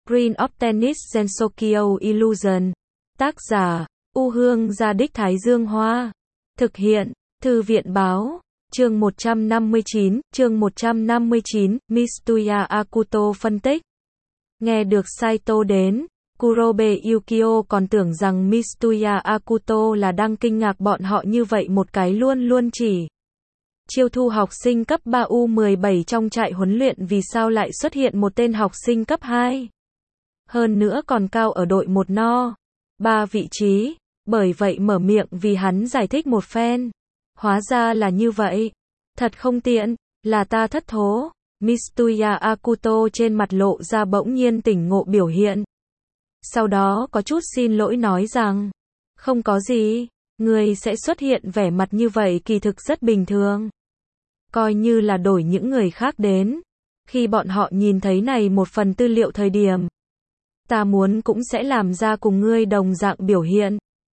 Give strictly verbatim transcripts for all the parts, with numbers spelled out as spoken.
Screen of Tennis Gensokyo Illusion. Tác giả, U Hương Gia Đích Thái Dương Hoa. Thực hiện, Thư viện Báo. Chương một trăm năm mươi chín, chương một trăm năm mươi chín, Mitsuya Akuto phân tích. Nghe được Saito đến, Kurobe Yukio còn tưởng rằng Mitsuya Akuto là đang kinh ngạc bọn họ như vậy một cái luôn luôn chỉ chiêu thu học sinh cấp ba U mười bảy trong trại huấn luyện, vì sao lại xuất hiện một tên học sinh cấp hai. Hơn nữa còn cao ở đội một no. ba vị trí, bởi vậy mở miệng vì hắn giải thích một phen. Hóa ra là như vậy. Thật không tiện, là ta thất thố. Mitsuya Akuto trên mặt lộ ra bỗng nhiên tỉnh ngộ biểu hiện. Sau đó có chút xin lỗi nói rằng, không có gì, người sẽ xuất hiện vẻ mặt như vậy kỳ thực rất bình thường. Coi như là đổi những người khác đến, khi bọn họ nhìn thấy này một phần tư liệu thời điểm, ta muốn cũng sẽ làm ra cùng ngươi đồng dạng biểu hiện.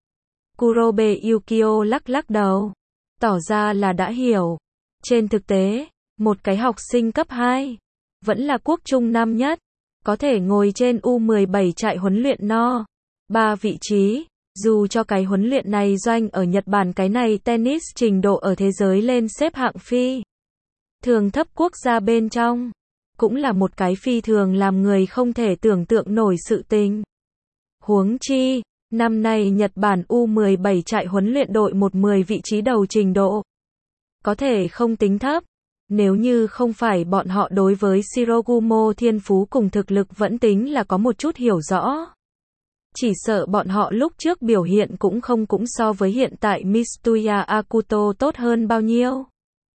Kurobe Yukio lắc lắc đầu, tỏ ra là đã hiểu. Trên thực tế, một cái học sinh cấp hai, vẫn là quốc trung năm nhất, có thể ngồi trên U mười bảy trại huấn luyện no. ba vị trí, dù cho cái huấn luyện này doanh ở Nhật Bản, cái này tennis trình độ ở thế giới lên xếp hạng phi thường thấp quốc gia bên trong, cũng là một cái phi thường làm người không thể tưởng tượng nổi sự tình. Huống chi, năm nay Nhật Bản U mười bảy trại huấn luyện đội một mười vị trí đầu trình độ, có thể không tính thấp. Nếu như không phải bọn họ đối với Shirogumo thiên phú cùng thực lực vẫn tính là có một chút hiểu rõ, chỉ sợ bọn họ lúc trước biểu hiện cũng không cũng so với hiện tại Mitsuya Akuto tốt hơn bao nhiêu.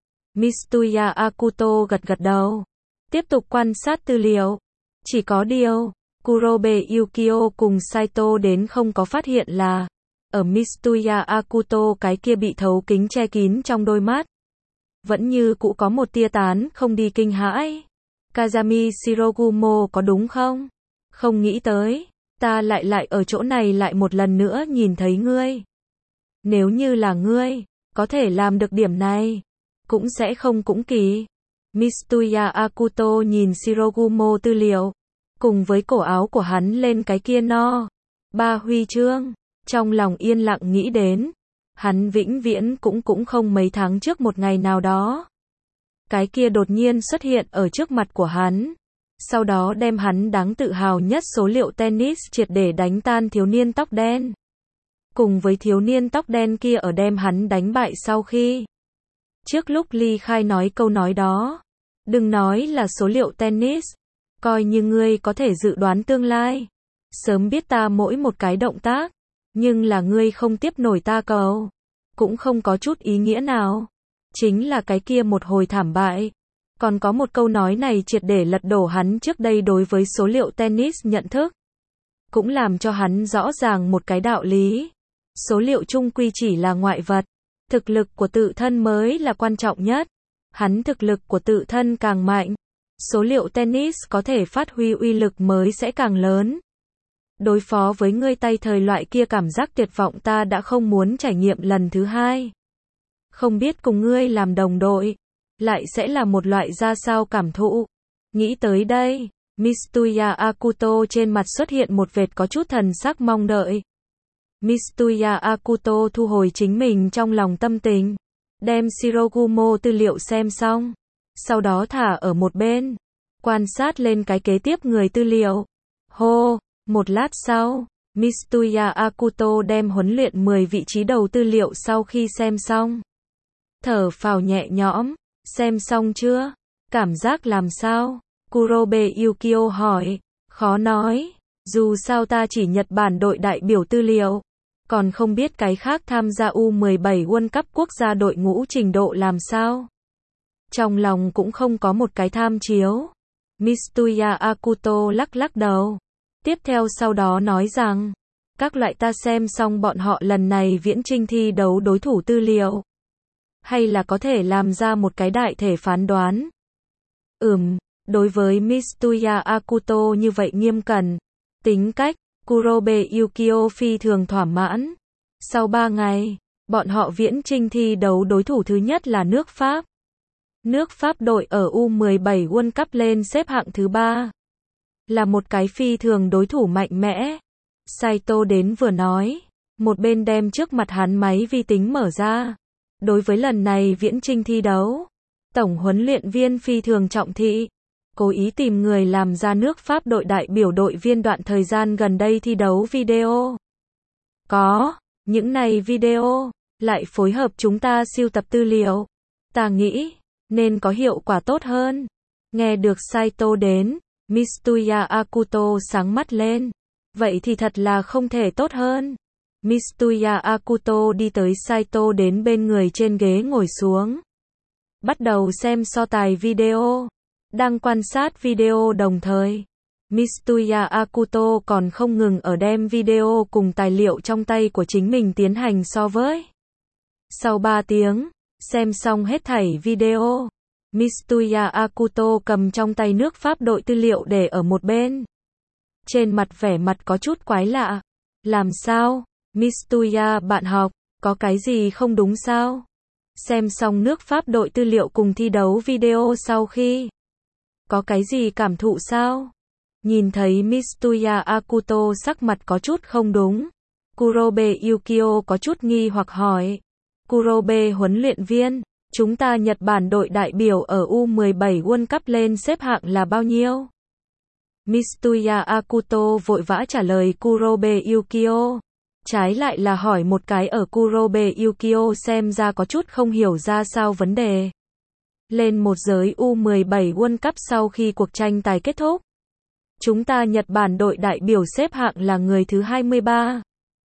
Mitsuya Akuto gật gật đầu, tiếp tục quan sát tư liệu. Chỉ có điều, Kurobe Yukio cùng Saito đến không có phát hiện là, ở Mitsuya Akuto cái kia bị thấu kính che kín trong đôi mắt, vẫn như cũ có một tia tán không đi kinh hãi. Kazami Shirogumo có đúng không? Không nghĩ tới, ta lại lại ở chỗ này lại một lần nữa nhìn thấy ngươi. Nếu như là ngươi, có thể làm được điểm này, cũng sẽ không cũng kỳ. Mitsuya Akuto nhìn Shirogumo tư liệu, cùng với cổ áo của hắn lên cái kia no. Ba huy chương, trong lòng yên lặng nghĩ đến. Hắn vĩnh viễn cũng cũng không mấy tháng trước một ngày nào đó, cái kia đột nhiên xuất hiện ở trước mặt của hắn, sau đó đem hắn đáng tự hào nhất số liệu tennis triệt để đánh tan thiếu niên tóc đen. Cùng với thiếu niên tóc đen kia ở đem hắn đánh bại sau khi, trước lúc ly khai nói câu nói đó, đừng nói là số liệu tennis, coi như ngươi có thể dự đoán tương lai, sớm biết ta mỗi một cái động tác, nhưng là ngươi không tiếp nổi ta cầu, cũng không có chút ý nghĩa nào. Chính là cái kia một hồi thảm bại. Còn có một câu nói này triệt để lật đổ hắn trước đây đối với số liệu tennis nhận thức. Cũng làm cho hắn rõ ràng một cái đạo lý. Số liệu chung quy chỉ là ngoại vật. Thực lực của tự thân mới là quan trọng nhất. Hắn thực lực của tự thân càng mạnh, số liệu tennis có thể phát huy uy lực mới sẽ càng lớn. Đối phó với ngươi tay thời loại kia cảm giác tuyệt vọng ta đã không muốn trải nghiệm lần thứ hai. Không biết cùng ngươi làm đồng đội, lại sẽ là một loại ra sao cảm thụ. Nghĩ tới đây, Mitsuya Akuto trên mặt xuất hiện một vệt có chút thần sắc mong đợi. Mitsuya Akuto thu hồi chính mình trong lòng tâm tình, đem Shirogumo tư liệu xem xong, sau đó thả ở một bên, quan sát lên cái kế tiếp người tư liệu. Hô! Một lát sau, Mitsuya Akuto đem huấn luyện mười vị trí đầu tư liệu sau khi xem xong, thở phào nhẹ nhõm. Xem xong chưa? Cảm giác làm sao? Kurobe Yukio hỏi. Khó nói, dù sao ta chỉ Nhật Bản đội đại biểu tư liệu, còn không biết cái khác tham gia U mười bảy World Cup quốc gia đội ngũ trình độ làm sao. Trong lòng cũng không có một cái tham chiếu. Mitsuya Akuto lắc lắc đầu. Tiếp theo sau đó nói rằng, các loại ta xem xong bọn họ lần này viễn chinh thi đấu đối thủ tư liệu, hay là có thể làm ra một cái đại thể phán đoán. Ừm, đối với Mitsuya Akuto như vậy nghiêm cẩn, tính cách, Kurobe Yukio phi thường thỏa mãn. Sau ba ngày, bọn họ viễn chinh thi đấu đối thủ thứ nhất là nước Pháp. Nước Pháp đội ở U mười bảy World Cup lên xếp hạng thứ ba. là một cái phi thường đối thủ mạnh mẽ. Saito đến vừa nói, một bên đem trước mặt hắn máy vi tính mở ra. Đối với lần này viễn chinh thi đấu, tổng huấn luyện viên phi thường trọng thị, cố ý tìm người làm ra nước Pháp đội đại biểu đội viên đoạn thời gian gần đây thi đấu video. Có, những này video, lại phối hợp chúng ta sưu tập tư liệu. Ta nghĩ, nên có hiệu quả tốt hơn. Nghe được Saito đến, Mitsuya Akuto sáng mắt lên. Vậy thì thật là không thể tốt hơn. Mitsuya Akuto đi tới Saito đến bên người trên ghế ngồi xuống. Bắt đầu xem so tài video. Đang quan sát video đồng thời, Mitsuya Akuto còn không ngừng ở đem video cùng tài liệu trong tay của chính mình tiến hành so với. Sau ba tiếng, xem xong hết thảy video, Mitsuya Akuto cầm trong tay nước Pháp đội tư liệu để ở một bên. Trên mặt vẻ mặt có chút quái lạ. Làm sao? Mitsuya bạn học, có cái gì không đúng sao? Xem xong nước Pháp đội tư liệu cùng thi đấu video sau khi, có cái gì cảm thụ sao? Nhìn thấy Mitsuya Akuto sắc mặt có chút không đúng, Kurobe Yukio có chút nghi hoặc hỏi. Kurobe huấn luyện viên, chúng ta Nhật Bản đội đại biểu ở U mười bảy World Cup lên xếp hạng là bao nhiêu? Mitsuya Akuto vội vã trả lời Kurobe Yukio. Trái lại là hỏi một cái ở Kurobe Yukio xem ra có chút không hiểu ra sao vấn đề. Lên một giới U mười bảy World Cup sau khi cuộc tranh tài kết thúc, chúng ta Nhật Bản đội đại biểu xếp hạng là người thứ hai mươi ba.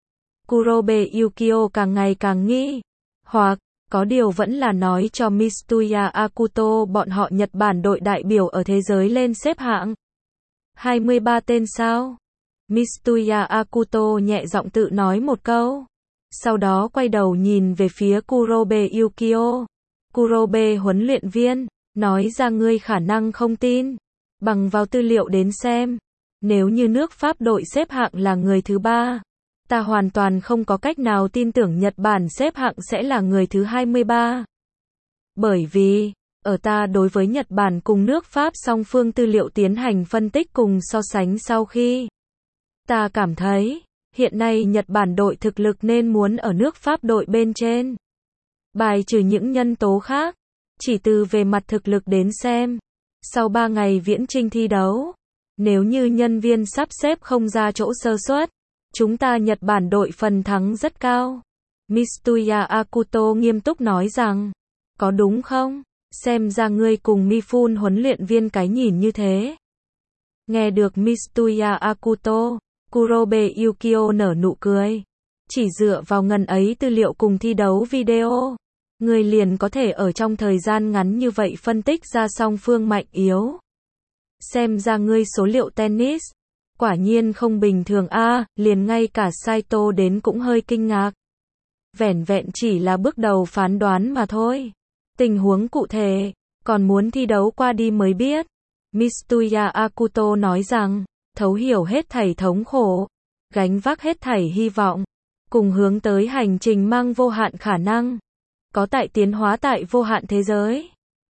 Kurobe Yukio càng ngày càng nghi hoặc, có điều vẫn là nói cho Mitsuya Akuto bọn họ Nhật Bản đội đại biểu ở thế giới lên xếp hạng hai mươi ba tên sao? Mitsuya Akuto nhẹ giọng tự nói một câu. Sau đó quay đầu nhìn về phía Kurobe Yukio. Kurobe huấn luyện viên, nói ra ngươi khả năng không tin. Bằng vào tư liệu đến xem, nếu như nước Pháp đội xếp hạng là người thứ ba, ta hoàn toàn không có cách nào tin tưởng Nhật Bản xếp hạng sẽ là người thứ hai mươi ba. Bởi vì, ở ta đối với Nhật Bản cùng nước Pháp song phương tư liệu tiến hành phân tích cùng so sánh sau khi, ta cảm thấy, hiện nay Nhật Bản đội thực lực nên muốn ở nước Pháp đội bên trên. Bài trừ những nhân tố khác, chỉ từ về mặt thực lực đến xem, sau ba ngày viễn chinh thi đấu, nếu như nhân viên sắp xếp không ra chỗ sơ suất, chúng ta Nhật Bản đội phần thắng rất cao. Mitsuya Akuto nghiêm túc nói rằng, có đúng không? Xem ra ngươi cùng Mifune huấn luyện viên cái nhìn như thế. Nghe được Mitsuya Akuto, Kurobe Yukio nở nụ cười. Chỉ dựa vào ngần ấy tư liệu cùng thi đấu video, người liền có thể ở trong thời gian ngắn như vậy phân tích ra song phương mạnh yếu. Xem ra ngươi số liệu tennis, quả nhiên không bình thường a, à, liền ngay cả Saito đến cũng hơi kinh ngạc. Vẻn vẹn chỉ là bước đầu phán đoán mà thôi. Tình huống cụ thể, còn muốn thi đấu qua đi mới biết. Mitsuya Akuto nói rằng, thấu hiểu hết thảy thống khổ, gánh vác hết thảy hy vọng, cùng hướng tới hành trình mang vô hạn khả năng, có tại tiến hóa tại vô hạn thế giới.